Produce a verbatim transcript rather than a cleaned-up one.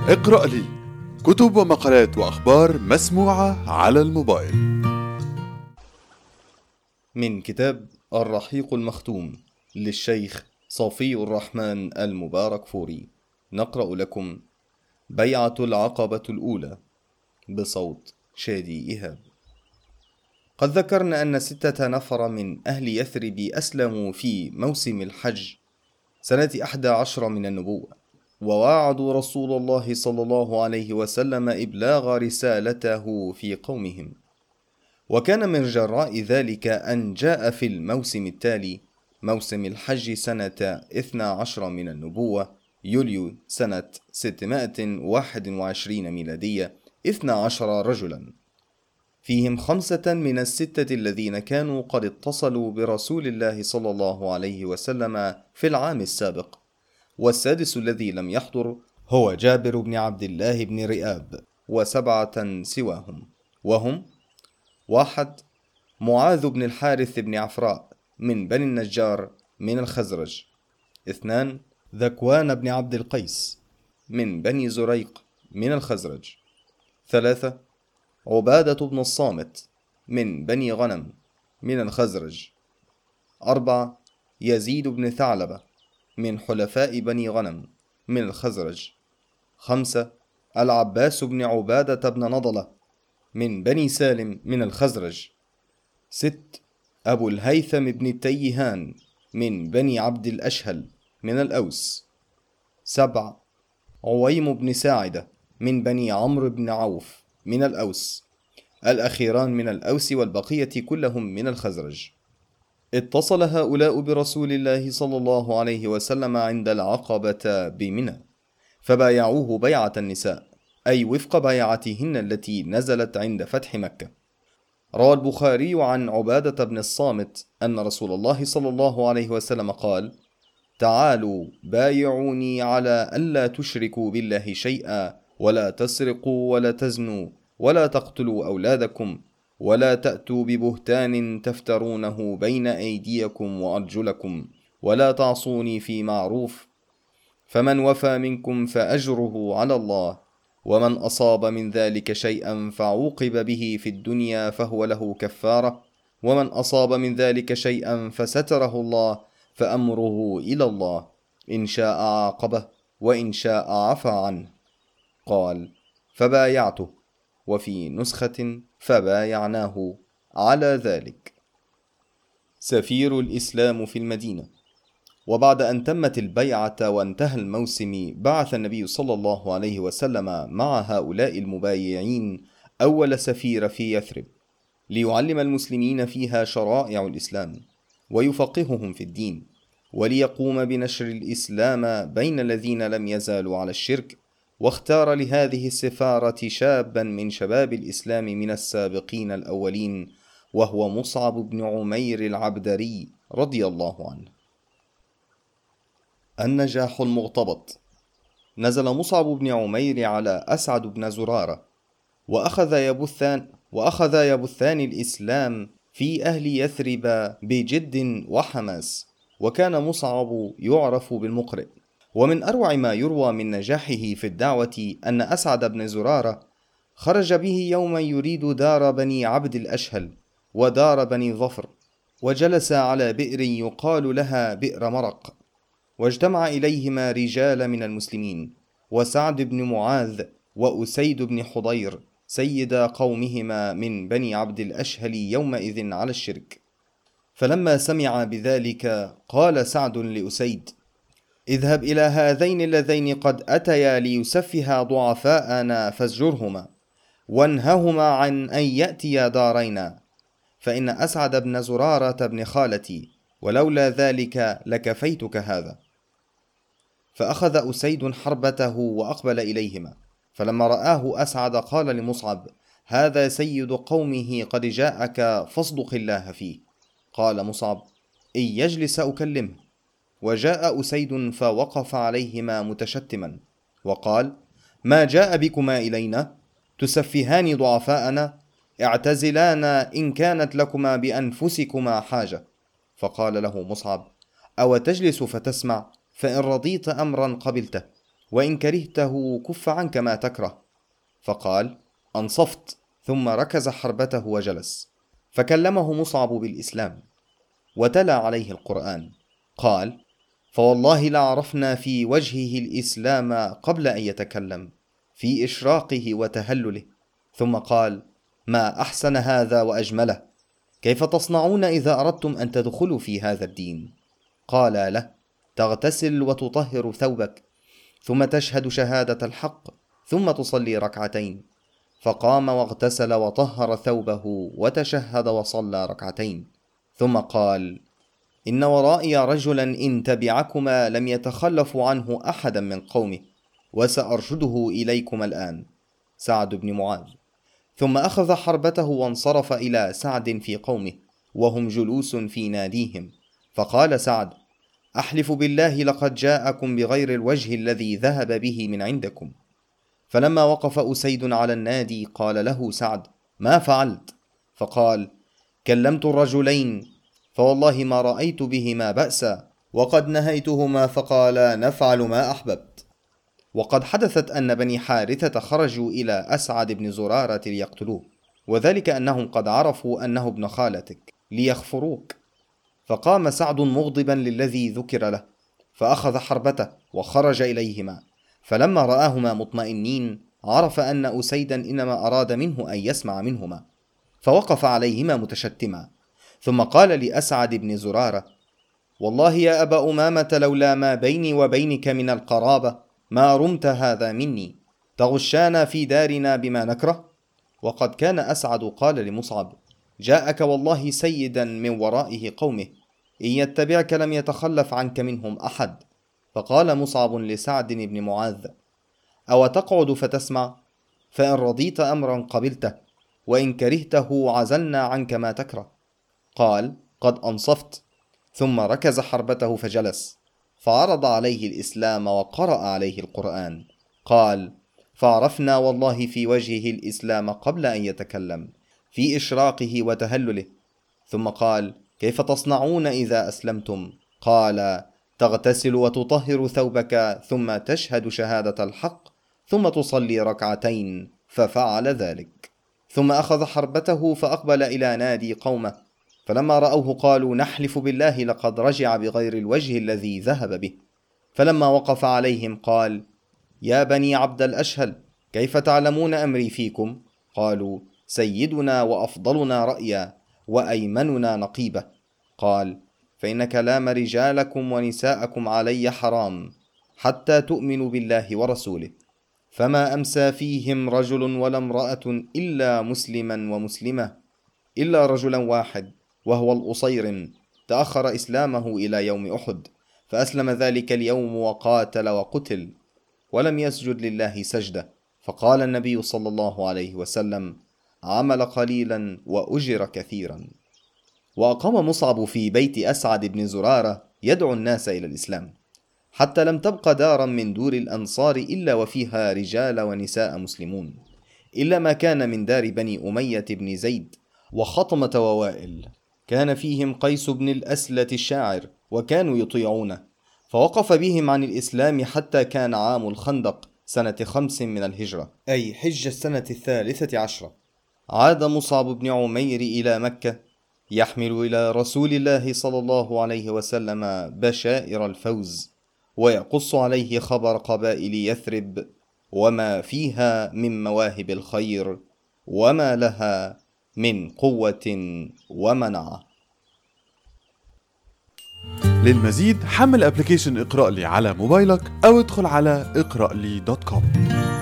اقرأ لي كتب ومقالات وأخبار مسموعة على الموبايل. من كتاب الرحيق المختوم للشيخ صفي الرحمن المبارك فوري، نقرأ لكم بيعة العقبة الأولى بصوت شادي إيهاب. قد ذكرنا أن ستة نفر من أهل يثرب أسلموا في موسم الحج سنة أحد عشر من النبوة، وواعدوا رسول الله صلى الله عليه وسلم إبلاغ رسالته في قومهم. وكان من جراء ذلك أن جاء في الموسم التالي موسم الحج سنة اثنا عشر من النبوة يوليو سنة ستمائة وواحد وعشرين ميلادية اثنا عشر رجلا، فيهم خمسة من الستة الذين كانوا قد اتصلوا برسول الله صلى الله عليه وسلم في العام السابق، والسادس الذي لم يحضر هو جابر بن عبد الله بن رئاب، وسبعة سواهم، وهم: واحد، معاذ بن الحارث بن عفراء من بني النجار من الخزرج. اثنان، ذكوان بن عبد القيس من بني زريق من الخزرج. ثلاثة، عبادة بن الصامت من بني غنم من الخزرج. أربعة، يزيد بن ثعلبة من حلفاء بني غنم من الخزرج. خمسة، العباس بن عبادة بن نضلة من بني سالم من الخزرج. ست، أبو الهيثم بن التيهان من بني عبد الأشهل من الأوس. سبع، عويم بن ساعدة من بني عمرو بن عوف من الأوس، الأخيران من الأوس والبقية كلهم من الخزرج. اتصل هؤلاء برسول الله صلى الله عليه وسلم عند العقبة بمنى، فبايعوه بيعة النساء، أي وفق بيعتهن التي نزلت عند فتح مكة. روى البخاري عن عبادة بن الصامت أن رسول الله صلى الله عليه وسلم قال: تعالوا بايعوني على ألا تشركوا بالله شيئا، ولا تسرقوا ولا تزنوا ولا تقتلوا أولادكم، ولا تأتوا ببهتان تفترونه بين أيديكم وأرجلكم، ولا تعصوني في معروف، فمن وفى منكم فأجره على الله، ومن أصاب من ذلك شيئا فعوقب به في الدنيا فهو له كفارة، ومن أصاب من ذلك شيئا فستره الله فأمره إلى الله، إن شاء عاقبه وإن شاء عفى عنه. قال: فبايعته، وفي نسخة فبايعناه على ذلك. سفير الإسلام في المدينة. وبعد أن تمت البيعة وانتهى الموسم، بعث النبي صلى الله عليه وسلم مع هؤلاء المبايعين أول سفير في يثرب، ليعلم المسلمين فيها شرائع الإسلام ويفقههم في الدين، وليقوم بنشر الإسلام بين الذين لم يزالوا على الشرك. واختار لهذه السفارة شابا من شباب الإسلام من السابقين الأولين، وهو مصعب بن عمير العبدري رضي الله عنه. النجاح المغتبط. نزل مصعب بن عمير على أسعد بن زرارة، وأخذ يبثان, وأخذ يبثان الإسلام في أهل يثرب بجد وحماس، وكان مصعب يعرف بالمقرئ. ومن أروع ما يروى من نجاحه في الدعوة أن أسعد بن زرارة خرج به يوما يريد دار بني عبد الأشهل ودار بني ظفر، وجلس على بئر يقال لها بئر مرق، واجتمع إليهما رجال من المسلمين، وسعد بن معاذ وأسيد بن حضير سيدا قومهما من بني عبد الأشهل يومئذ على الشرك. فلما سمع بذلك قال سعد لأسيد: اذهب إلى هذين اللذين قد أتيا ليسفها ضعفاءنا فازجرهما، وانههما عن أن يأتيا دارينا، فإن أسعد بن زرارة بن خالتي، ولولا ذلك لكفيتك هذا. فأخذ أسيد حربته وأقبل إليهما، فلما رآه أسعد قال لمصعب: هذا سيد قومه قد جاءك فاصدق الله فيه. قال مصعب: إن يجلس أكلمه. وجاء أسيد فوقف عليهما متشتما، وقال: ما جاء بكما إلينا؟ تسفهان ضعفاءنا؟ اعتزلانا إن كانت لكما بأنفسكما حاجة. فقال له مصعب: أو تجلس فتسمع؟ فإن رضيت أمرا قبلته، وإن كرهته كف عنك ما تكره. فقال: أنصفت. ثم ركز حربته وجلس، فكلمه مصعب بالإسلام وتلا عليه القرآن. قال: فوالله لعرفنا في وجهه الإسلام قبل أن يتكلم، في إشراقه وتهلله. ثم قال: ما أحسن هذا وأجمله، كيف تصنعون إذا أردتم أن تدخلوا في هذا الدين؟ قال له: تغتسل وتطهر ثوبك، ثم تشهد شهادة الحق، ثم تصلي ركعتين. فقام واغتسل وطهر ثوبه وتشهد وصلى ركعتين، ثم قال: إن ورائي رجلا إن تبعكما لم يتخلف عنه أحدا من قومه، وسأرشده إليكما الآن. سعد بن معاذ. ثم أخذ حربته وانصرف إلى سعد في قومه وهم جلوس في ناديهم، فقال سعد: أحلف بالله لقد جاءكم بغير الوجه الذي ذهب به من عندكم. فلما وقف أسيد على النادي قال له سعد: ما فعلت؟ فقال: كلمت الرجلين فوالله ما رأيت بهما بأسا، وقد نهيتهما فقالا نفعل ما أحببت. وقد حدثت أن بني حارثة خرجوا إلى أسعد بن زرارة ليقتلوه، وذلك أنهم قد عرفوا أنه ابن خالتك ليخفروك. فقام سعد مغضبا للذي ذكر له، فأخذ حربته وخرج إليهما، فلما رآهما مطمئنين عرف أن أسيدا إنما أراد منه أن يسمع منهما، فوقف عليهما متشتما، ثم قال لأسعد بن زرارة: والله يا أبا أمامة لولا ما بيني وبينك من القرابة ما رمت هذا مني، تغشانا في دارنا بما نكره. وقد كان أسعد قال لمصعب: جاءك والله سيدا من ورائه قومه، إن يتبعك لم يتخلف عنك منهم أحد. فقال مصعب لسعد بن معاذ: أو تقعد فتسمع؟ فإن رضيت أمرا قبلته، وإن كرهته عزلنا عنك ما تكره. قال: قد أنصفت. ثم ركز حربته فجلس، فعرض عليه الإسلام وقرأ عليه القرآن. قال: فعرفنا والله في وجهه الإسلام قبل أن يتكلم، في إشراقه وتهلله. ثم قال: كيف تصنعون إذا أسلمتم؟ قال: تغتسل وتطهر ثوبك، ثم تشهد شهادة الحق، ثم تصلي ركعتين. ففعل ذلك، ثم أخذ حربته فأقبل إلى نادي قومه، فلما رأوه قالوا: نحلف بالله لقد رجع بغير الوجه الذي ذهب به. فلما وقف عليهم قال: يا بني عبد الأشهل، كيف تعلمون أمري فيكم؟ قالوا: سيدنا وأفضلنا رأيا وأيمننا نقيبة. قال: فإن كلام رجالكم ونساءكم علي حرام حتى تؤمنوا بالله ورسوله، فما أمسى فيهم رجل ولا امرأة إلا مسلما ومسلمة، إلا رجلا واحد وهو الأصير تأخر إسلامه إلى يوم أحد، فأسلم ذلك اليوم وقاتل وقتل ولم يسجد لله سجدة. فقال النبي صلى الله عليه وسلم: عمل قليلا وأجر كثيرا. وأقام مصعب في بيت أسعد بن زرارة يدعو الناس إلى الإسلام، حتى لم تبق دارا من دور الأنصار إلا وفيها رجال ونساء مسلمون، إلا ما كان من دار بني أمية بن زيد وخطمة ووائل، كان فيهم قيس بن الأسلة الشاعر، وكانوا يطيعونه، فوقف بهم عن الإسلام حتى كان عام الخندق سنة خمس من الهجرة، أي حج السنة الثالثة عشرة. عاد مصعب بن عمير إلى مكة يحمل إلى رسول الله صلى الله عليه وسلم بشائر الفوز، ويقص عليه خبر قبائل يثرب وما فيها من مواهب الخير وما لها من قوة ومنعة. للمزيد حمل ابلكيشن اقرأ لي على موبايلك أو ادخل على اقرأ لي دوت كوم.